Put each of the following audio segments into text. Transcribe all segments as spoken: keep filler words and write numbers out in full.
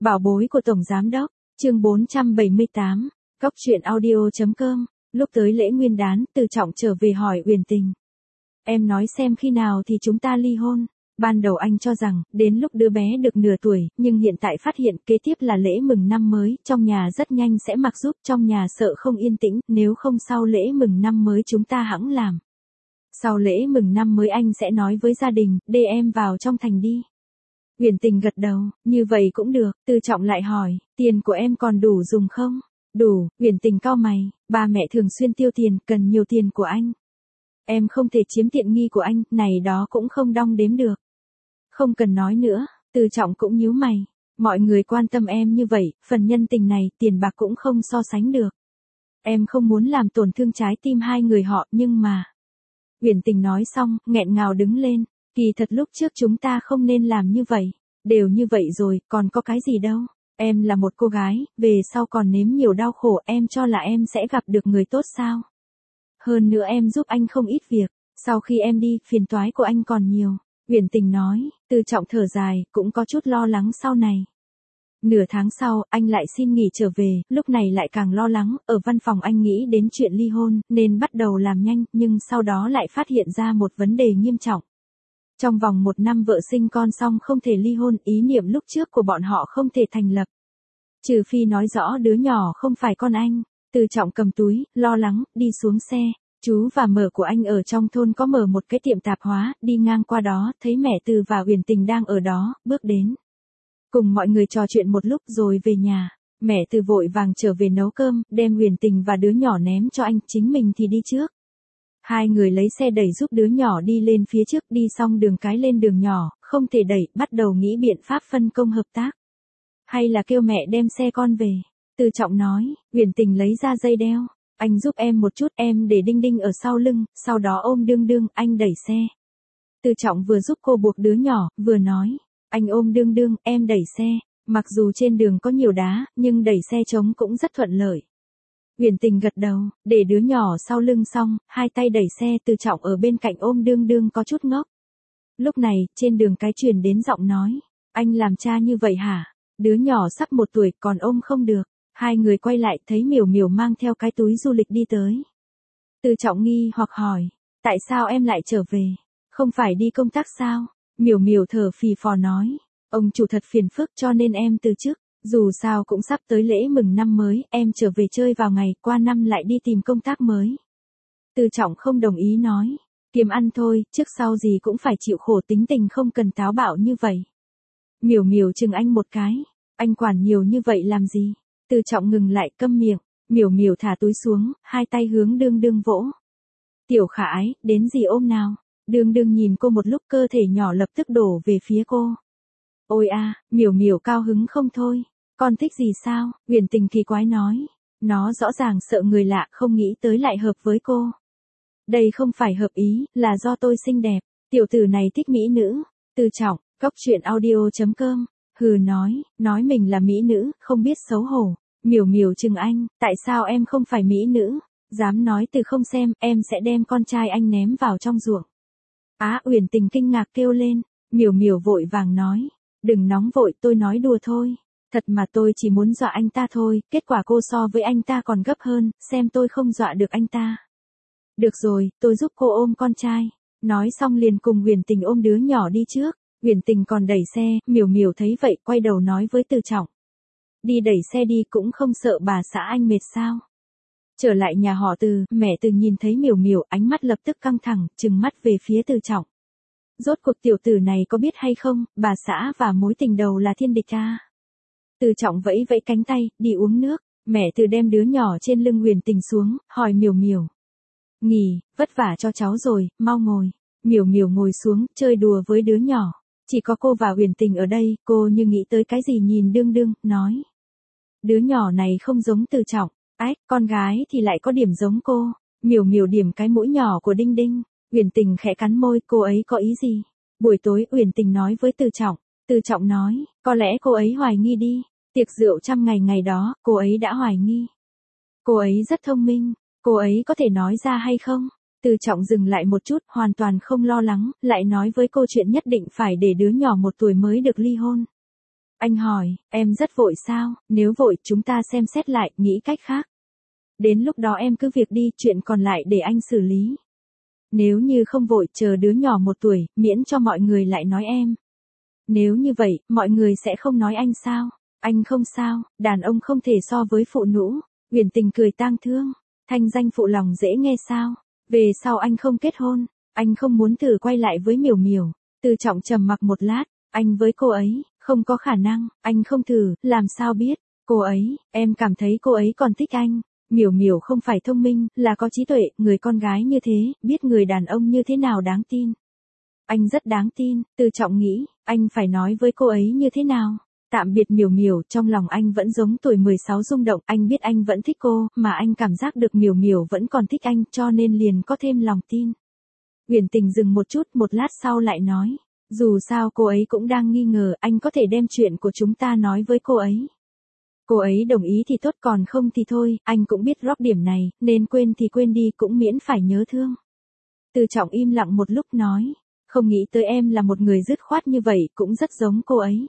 Bảo bối của Tổng Giám Đốc, chương bốn trăm bảy mươi tám, Cóc truyện audio chấm com, lúc tới lễ nguyên đán, Từ Trọng trở về hỏi Uyển Tình. Em nói xem khi nào thì chúng ta ly hôn. Ban đầu anh cho rằng, đến lúc đứa bé được nửa tuổi, nhưng hiện tại phát hiện kế tiếp là lễ mừng năm mới, trong nhà rất nhanh sẽ mặc giúp, trong nhà sợ không yên tĩnh, nếu không sau lễ mừng năm mới chúng ta hẵng làm. Sau lễ mừng năm mới anh sẽ nói với gia đình, để em vào trong thành đi. Uyển Tình gật đầu, như vậy cũng được. Từ Trọng lại hỏi, tiền của em còn đủ dùng không? Đủ. Uyển Tình cau mày, ba mẹ thường xuyên tiêu tiền, cần nhiều tiền của anh. Em không thể chiếm tiện nghi của anh, này đó cũng không đong đếm được. Không cần nói nữa. Từ Trọng cũng nhíu mày, mọi người quan tâm em như vậy, phần nhân tình này, tiền bạc cũng không so sánh được. Em không muốn làm tổn thương trái tim hai người họ, nhưng mà... Uyển Tình nói xong, nghẹn ngào đứng lên. Kỳ thật lúc trước chúng ta không nên làm như vậy. Đều như vậy rồi, còn có cái gì đâu. Em là một cô gái, về sau còn nếm nhiều đau khổ, em cho là em sẽ gặp được người tốt sao? Hơn nữa em giúp anh không ít việc. Sau khi em đi, phiền toái của anh còn nhiều. Uyển Tình nói. Từ Trọng thở dài, cũng có chút lo lắng sau này. Nửa tháng sau, anh lại xin nghỉ trở về, lúc này lại càng lo lắng, ở văn phòng anh nghĩ đến chuyện ly hôn, nên bắt đầu làm nhanh, nhưng sau đó lại phát hiện ra một vấn đề nghiêm trọng. Trong vòng một năm vợ sinh con xong không thể ly hôn, ý niệm lúc trước của bọn họ không thể thành lập. Trừ phi nói rõ đứa nhỏ không phải con anh. Từ Trọng cầm túi, lo lắng, đi xuống xe. Chú và mợ của anh ở trong thôn có mở một cái tiệm tạp hóa, đi ngang qua đó, thấy mẹ Từ và Uyển Tình đang ở đó, bước đến. Cùng mọi người trò chuyện một lúc rồi về nhà. Mẹ Từ vội vàng trở về nấu cơm, đem Uyển Tình và đứa nhỏ ném cho anh, chính mình thì đi trước. Hai người lấy xe đẩy giúp đứa nhỏ đi lên phía trước, đi xong đường cái lên đường nhỏ, không thể đẩy, bắt đầu nghĩ biện pháp phân công hợp tác. Hay là kêu mẹ đem xe con về. Từ Trọng nói. Uyển Tình lấy ra dây đeo. Anh giúp em một chút, em để Đinh Đinh ở sau lưng, sau đó ôm Đương Đương, anh đẩy xe. Từ Trọng vừa giúp cô buộc đứa nhỏ, vừa nói. Anh ôm Đương Đương, em đẩy xe. Mặc dù trên đường có nhiều đá, nhưng đẩy xe trống cũng rất thuận lợi. Uyển Tình gật đầu, để đứa nhỏ sau lưng xong, hai tay đẩy xe. Từ Trọng ở bên cạnh ôm Đương Đương có chút ngốc. Lúc này, trên đường cái truyền đến giọng nói. Anh làm cha như vậy hả? Đứa nhỏ sắp một tuổi, còn ôm không được. Hai người quay lại, thấy Miểu Miểu mang theo cái túi du lịch đi tới. Từ Trọng nghi hoặc hỏi, tại sao em lại trở về? Không phải đi công tác sao? Miểu Miểu thở phì phò nói, ông chủ thật phiền phức cho nên em từ chức. Dù sao cũng sắp tới lễ mừng năm mới, em trở về chơi vào ngày, qua năm lại đi tìm công tác mới. Từ Trọng không đồng ý nói, kiếm ăn thôi, trước sau gì cũng phải chịu khổ, tính tình không cần táo bạo như vậy. Miểu Miểu chừng anh một cái, anh quản nhiều như vậy làm gì? Từ Trọng ngừng lại, câm miệng. Miểu Miểu thả túi xuống, hai tay hướng Đương Đương vỗ. Tiểu Khả Ái, đến gì ôm nào? Đương Đương nhìn cô một lúc, cơ thể nhỏ lập tức đổ về phía cô. Ôi a, Miểu Miểu cao hứng không thôi. Con thích gì sao? Uyển Tình kỳ quái nói. Nó rõ ràng sợ người lạ, không nghĩ tới lại hợp với cô. Đây không phải hợp ý, là do tôi xinh đẹp. Tiểu tử này thích mỹ nữ. Từ Trọng, Cóc truyện audio chấm com. Hừ nói, nói mình là mỹ nữ, không biết xấu hổ. Miểu Miểu chừng anh, tại sao em không phải mỹ nữ? Dám nói từ không xem, em sẽ đem con trai anh ném vào trong ruộng. Á, Uyển Tình kinh ngạc kêu lên. Miểu Miểu vội vàng nói, đừng nóng vội, tôi nói đùa thôi. Thật mà tôi chỉ muốn dọa anh ta thôi, kết quả cô so với anh ta còn gấp hơn, xem tôi không dọa được anh ta. Được rồi, tôi giúp cô ôm con trai. Nói xong liền cùng Uyển Tình ôm đứa nhỏ đi trước. Uyển Tình còn đẩy xe, Miểu Miểu thấy vậy, quay đầu nói với Từ Trọng. Đi đẩy xe đi, cũng không sợ bà xã anh mệt sao? Trở lại nhà họ Từ, mẹ Từ nhìn thấy Miểu Miểu, ánh mắt lập tức căng thẳng, trừng mắt về phía Từ Trọng. Rốt cuộc tiểu tử này có biết hay không, bà xã và mối tình đầu là thiên địch à? Từ Trọng vẫy vẫy cánh tay, đi uống nước. Mẹ Từ đem đứa nhỏ trên lưng Uyển Tình xuống, hỏi Miểu Miểu. Nghỉ, vất vả cho cháu rồi, mau ngồi. Miểu Miểu ngồi xuống, chơi đùa với đứa nhỏ. Chỉ có cô và Uyển Tình ở đây, cô như nghĩ tới cái gì nhìn Đương Đương, nói. Đứa nhỏ này không giống Từ Trọng. Ách, con gái thì lại có điểm giống cô. Miểu Miểu điểm cái mũi nhỏ của Đinh Đinh. Uyển Tình khẽ cắn môi, cô ấy có ý gì? Buổi tối Uyển Tình nói với Từ Trọng. Từ Trọng nói, có lẽ cô ấy hoài nghi đi. Tiệc rượu trăm ngày ngày đó, cô ấy đã hoài nghi. Cô ấy rất thông minh, cô ấy có thể nói ra hay không? Từ Trọng dừng lại một chút, hoàn toàn không lo lắng, lại nói với cô chuyện nhất định phải để đứa nhỏ một tuổi mới được ly hôn. Anh hỏi, em rất vội sao, nếu vội chúng ta xem xét lại, nghĩ cách khác. Đến lúc đó em cứ việc đi, chuyện còn lại để anh xử lý. Nếu như không vội, chờ đứa nhỏ một tuổi, miễn cho mọi người lại nói em. Nếu như vậy, mọi người sẽ không nói anh sao? Anh không sao, đàn ông không thể so với phụ nữ. Uyển Tình cười tang thương. Thanh danh phụ lòng dễ nghe sao? Về sau anh không kết hôn, anh không muốn thử quay lại với Miểu Miểu. Từ Trọng trầm mặc một lát, anh với cô ấy, không có khả năng, anh không thử, làm sao biết? Cô ấy, em cảm thấy cô ấy còn thích anh. Miểu Miểu không phải thông minh, là có trí tuệ, người con gái như thế, biết người đàn ông như thế nào đáng tin. Anh rất đáng tin, Từ Trọng nghĩ, anh phải nói với cô ấy như thế nào? Tạm biệt Miểu Miểu, trong lòng anh vẫn giống tuổi mười sáu rung động, anh biết anh vẫn thích cô, mà anh cảm giác được Miểu Miểu vẫn còn thích anh, cho nên liền có thêm lòng tin. Uyển Tình dừng một chút, một lát sau lại nói, dù sao cô ấy cũng đang nghi ngờ, anh có thể đem chuyện của chúng ta nói với cô ấy. Cô ấy đồng ý thì tốt, còn không thì thôi, anh cũng biết rót điểm này, nên quên thì quên đi, cũng miễn phải nhớ thương. Từ Trọng im lặng một lúc nói, không nghĩ tới em là một người dứt khoát như vậy, cũng rất giống cô ấy.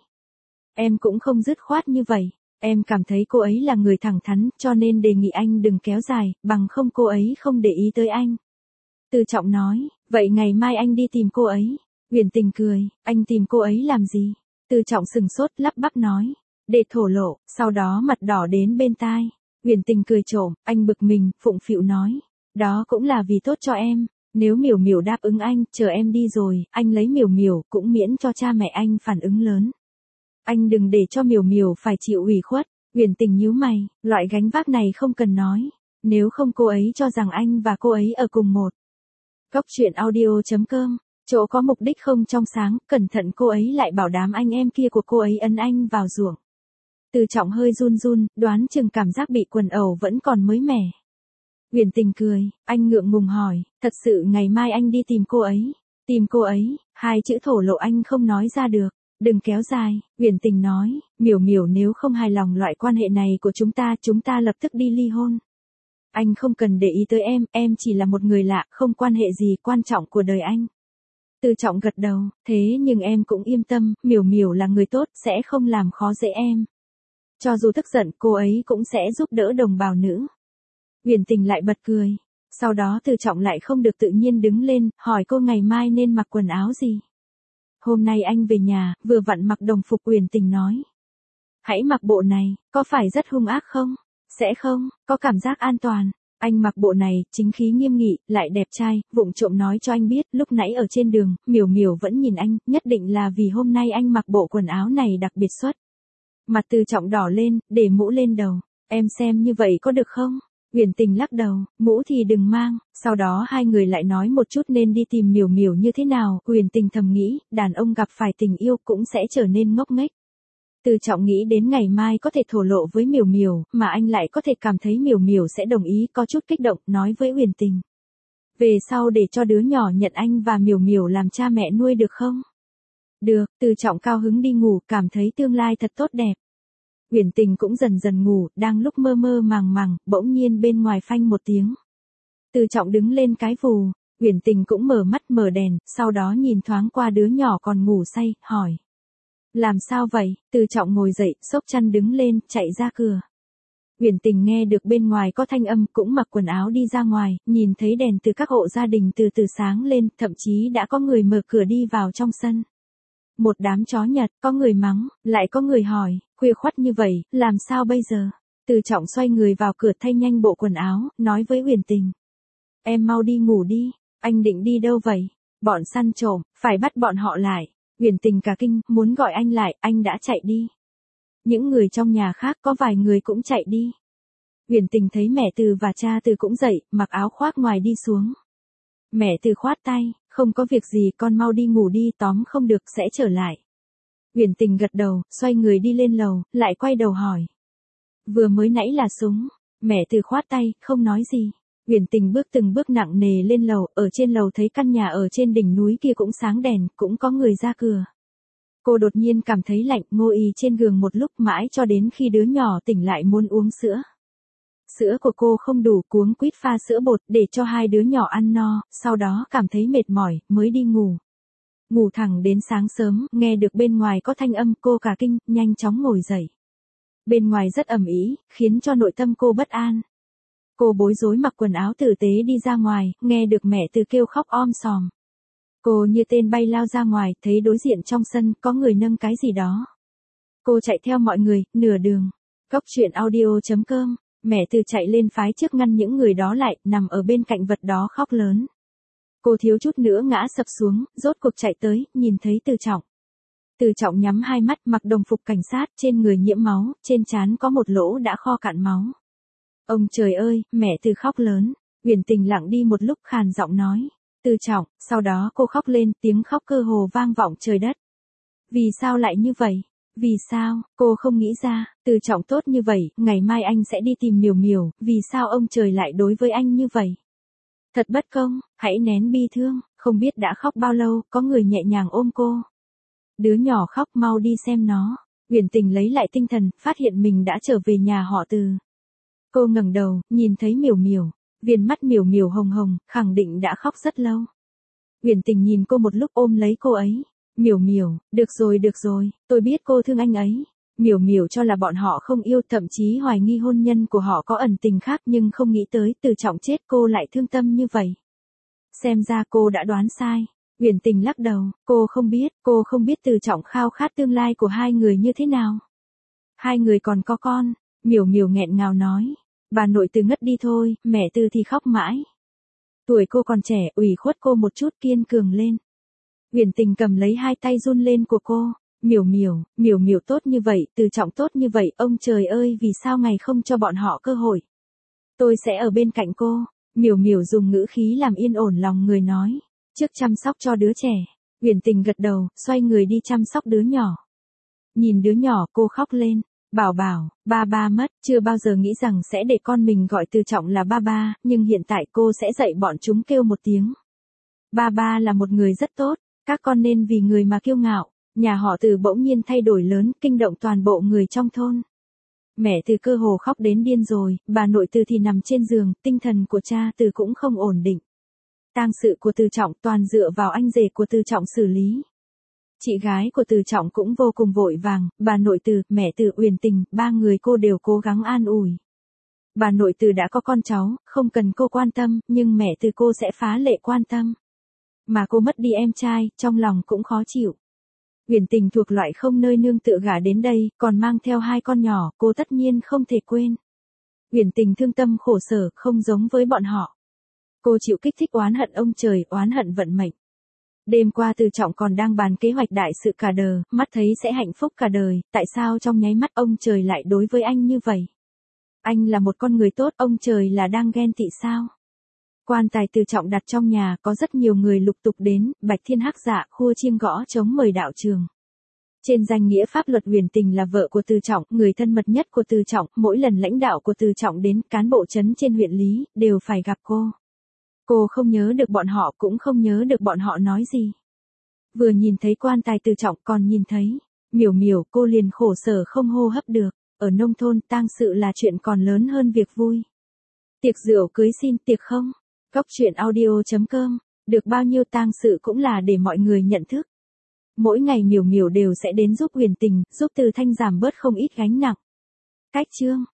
Em cũng không dứt khoát như vậy, em cảm thấy cô ấy là người thẳng thắn, cho nên đề nghị anh đừng kéo dài, bằng không cô ấy không để ý tới anh. Từ Trọng nói, vậy ngày mai anh đi tìm cô ấy. Uyển Tình cười, anh tìm cô ấy làm gì? Từ Trọng sừng sốt, lắp bắp nói, để thổ lộ, sau đó mặt đỏ đến bên tai. Uyển Tình cười trộm, anh bực mình, phụng phịu nói, đó cũng là vì tốt cho em. Nếu Miểu Miểu đáp ứng anh, chờ em đi rồi, anh lấy Miểu Miểu, cũng miễn cho cha mẹ anh phản ứng lớn. Anh đừng để cho Miểu Miểu phải chịu ủy khuất. Uyển Tình nhíu mày, loại gánh vác này không cần nói. Nếu không cô ấy cho rằng anh và cô ấy ở cùng một. Góc truyện audio chấm com, chỗ có mục đích không trong sáng, cẩn thận cô ấy lại bảo đám anh em kia của cô ấy ấn anh vào ruộng. Từ Trọng hơi run run, đoán chừng cảm giác bị quần ẩu vẫn còn mới mẻ. Uyển Tình cười, anh ngượng ngùng hỏi, thật sự ngày mai anh đi tìm cô ấy. Tìm cô ấy, hai chữ thổ lộ anh không nói ra được. Đừng kéo dài, Uyển Tình nói, Miểu Miểu nếu không hài lòng loại quan hệ này của chúng ta, chúng ta lập tức đi ly hôn. Anh không cần để ý tới em, em chỉ là một người lạ, không quan hệ gì quan trọng của đời anh. Từ Trọng gật đầu, thế nhưng em cũng yên tâm, Miểu Miểu là người tốt, sẽ không làm khó dễ em. Cho dù tức giận, cô ấy cũng sẽ giúp đỡ đồng bào nữ. Uyển Tình lại bật cười. Sau đó Từ Trọng lại không được tự nhiên đứng lên, hỏi cô ngày mai nên mặc quần áo gì. Hôm nay anh về nhà, vừa vặn mặc đồng phục. Uyển Tình nói. Hãy mặc bộ này, có phải rất hung ác không? Sẽ không, có cảm giác an toàn. Anh mặc bộ này, chính khí nghiêm nghị, lại đẹp trai, vụng trộm nói cho anh biết, lúc nãy ở trên đường, Miểu Miểu vẫn nhìn anh, nhất định là vì hôm nay anh mặc bộ quần áo này đặc biệt xuất. Mặt Từ Trọng đỏ lên, để mũ lên đầu. Em xem như vậy có được không? Uyển Tình lắc đầu, mũ thì đừng mang. Sau đó hai người lại nói một chút nên đi tìm Miểu Miểu như thế nào. Uyển Tình thầm nghĩ, đàn ông gặp phải tình yêu cũng sẽ trở nên ngốc nghếch. Từ Trọng nghĩ đến ngày mai có thể thổ lộ với Miểu Miểu, mà anh lại có thể cảm thấy Miểu Miểu sẽ đồng ý, có chút kích động, nói với Uyển Tình. Về sau để cho đứa nhỏ nhận anh và Miểu Miểu làm cha mẹ nuôi được không? Được, Từ Trọng cao hứng đi ngủ, cảm thấy tương lai thật tốt đẹp. Uyển Tình cũng dần dần ngủ, đang lúc mơ mơ màng màng, bỗng nhiên bên ngoài phanh một tiếng. Từ Trọng đứng lên cái vù, Uyển Tình cũng mở mắt mở đèn, sau đó nhìn thoáng qua đứa nhỏ còn ngủ say, hỏi. Làm sao vậy? Từ Trọng ngồi dậy, xốc chăn đứng lên, chạy ra cửa. Uyển Tình nghe được bên ngoài có thanh âm, cũng mặc quần áo đi ra ngoài, nhìn thấy đèn từ các hộ gia đình từ từ sáng lên, thậm chí đã có người mở cửa đi vào trong sân. Một đám chó Nhật, có người mắng, lại có người hỏi, khuya khoắt như vậy, làm sao bây giờ? Từ Trọng xoay người vào cửa thay nhanh bộ quần áo, nói với Uyển Tình. Em mau đi ngủ đi, anh định đi đâu vậy? Bọn săn trộm, phải bắt bọn họ lại. Uyển Tình cả kinh, muốn gọi anh lại, anh đã chạy đi. Những người trong nhà khác có vài người cũng chạy đi. Uyển Tình thấy mẹ Từ và cha Từ cũng dậy, mặc áo khoác ngoài đi xuống. Mẹ Từ khoát tay, không có việc gì, con mau đi ngủ đi, tóm không được sẽ trở lại. Uyển Tình gật đầu, xoay người đi lên lầu, lại quay đầu hỏi. Vừa mới nãy là súng. Mẹ Từ khoát tay, không nói gì. Uyển Tình bước từng bước nặng nề lên lầu, ở trên lầu thấy căn nhà ở trên đỉnh núi kia cũng sáng đèn, cũng có người ra cửa. Cô đột nhiên cảm thấy lạnh, ngồi y trên giường một lúc mãi cho đến khi đứa nhỏ tỉnh lại muốn uống sữa. Sữa của cô không đủ, cuống quýt pha sữa bột để cho hai đứa nhỏ ăn no, sau đó cảm thấy mệt mỏi, mới đi ngủ. Ngủ thẳng đến sáng sớm, nghe được bên ngoài có thanh âm, cô cả kinh, nhanh chóng ngồi dậy. Bên ngoài rất ầm ĩ, khiến cho nội tâm cô bất an. Cô bối rối mặc quần áo tử tế đi ra ngoài, nghe được mẹ Từ kêu khóc om sòm. Cô như tên bay lao ra ngoài, thấy đối diện trong sân có người nâng cái gì đó. Cô chạy theo mọi người, nửa đường. Cốc truyện audio chấm com, mẹ Từ chạy lên phái trước ngăn những người đó lại, nằm ở bên cạnh vật đó khóc lớn. Cô thiếu chút nữa ngã sập xuống, rốt cuộc chạy tới, nhìn thấy Từ Trọng. Từ Trọng nhắm hai mắt, mặc đồng phục cảnh sát, trên người nhiễm máu, trên trán có một lỗ đã kho cạn máu. Ông trời ơi, mẹ Từ khóc lớn. Uyển Tình lặng đi một lúc, khàn giọng nói. Từ Trọng, sau đó cô khóc lên, tiếng khóc cơ hồ vang vọng trời đất. Vì sao lại như vậy? Vì sao, cô không nghĩ ra, Từ Trọng tốt như vậy, ngày mai anh sẽ đi tìm Miểu Miểu, vì sao ông trời lại đối với anh như vậy? Thật bất công, hãy nén bi thương, không biết đã khóc bao lâu, có người nhẹ nhàng ôm cô. Đứa nhỏ khóc, mau đi xem nó. Uyển Tình lấy lại tinh thần, phát hiện mình đã trở về nhà họ Từ. Cô ngẩng đầu, nhìn thấy Miểu Miểu, viền mắt Miểu Miểu hồng hồng, khẳng định đã khóc rất lâu. Uyển Tình nhìn cô một lúc, ôm lấy cô ấy. Miểu Miểu, được rồi được rồi, tôi biết cô thương anh ấy. Miểu Miểu cho là bọn họ không yêu, thậm chí hoài nghi hôn nhân của họ có ẩn tình khác, nhưng không nghĩ tới Từ Trọng chết cô lại thương tâm như vậy. Xem ra cô đã đoán sai. Uyển Tình lắc đầu, cô không biết, cô không biết Từ Trọng khao khát tương lai của hai người như thế nào. Hai người còn có con. Miểu Miểu nghẹn ngào nói. Bà nội Từ ngất đi thôi, mẹ Từ thì khóc mãi. Tuổi cô còn trẻ, ủy khuất cô một chút, kiên cường lên. Uyển Tình cầm lấy hai tay run lên của cô. Miểu Miểu, Miểu Miểu tốt như vậy, Từ Trọng tốt như vậy, ông trời ơi vì sao ngày không cho bọn họ cơ hội. Tôi sẽ ở bên cạnh cô. Miểu Miểu dùng ngữ khí làm yên ổn lòng người nói. Trước chăm sóc cho đứa trẻ. Uyển Tình gật đầu, xoay người đi chăm sóc đứa nhỏ. Nhìn đứa nhỏ, cô khóc lên. Bảo bảo, ba ba mất, chưa bao giờ nghĩ rằng sẽ để con mình gọi Từ Trọng là ba ba, nhưng hiện tại cô sẽ dạy bọn chúng kêu một tiếng. Ba ba là một người rất tốt, các con nên vì người mà kiêu ngạo. Nhà họ Từ bỗng nhiên thay đổi lớn, kinh động toàn bộ người trong thôn. Mẹ Từ cơ hồ khóc đến điên rồi, bà nội Từ thì nằm trên giường, tinh thần của cha Từ cũng không ổn định. Tang sự của Từ Trọng toàn dựa vào anh rể của Từ Trọng xử lý. Chị gái của Từ Trọng cũng vô cùng vội vàng, bà nội Từ, mẹ Từ, Uyển Tình, ba người cô đều cố gắng an ủi. Bà nội Từ đã có con cháu, không cần cô quan tâm, nhưng mẹ Từ cô sẽ phá lệ quan tâm. Mà cô mất đi em trai, trong lòng cũng khó chịu. Uyển Tình thuộc loại không nơi nương tựa gả đến đây, còn mang theo hai con nhỏ, cô tất nhiên không thể quên. Uyển Tình thương tâm khổ sở, không giống với bọn họ. Cô chịu kích thích oán hận ông trời, oán hận vận mệnh. Đêm qua Từ Trọng còn đang bàn kế hoạch đại sự cả đời, mắt thấy sẽ hạnh phúc cả đời, tại sao trong nháy mắt ông trời lại đối với anh như vậy? Anh là một con người tốt, ông trời là đang ghen tị sao? Quan tài Từ Trọng đặt trong nhà, có rất nhiều người lục tục đến, Bạch Thiên Hắc Dạ, khua chiêng gõ trống mời đạo trường. Trên danh nghĩa pháp luật, Uyển Tình là vợ của Từ Trọng, người thân mật nhất của Từ Trọng, mỗi lần lãnh đạo của Từ Trọng đến, cán bộ trấn trên huyện lý, đều phải gặp cô. Cô không nhớ được bọn họ, cũng không nhớ được bọn họ nói gì. Vừa nhìn thấy quan tài Từ Trọng, còn nhìn thấy Miểu Miểu, cô liền khổ sở không hô hấp được. Ở nông thôn, tang sự là chuyện còn lớn hơn việc vui. Tiệc rượu cưới xin, tiệc không? Cốc truyện audio chấm com, được bao nhiêu tang sự cũng là để mọi người nhận thức. Mỗi ngày Miểu Miểu đều sẽ đến giúp Uyển Tình, giúp Từ Thanh giảm bớt không ít gánh nặng. Cách chương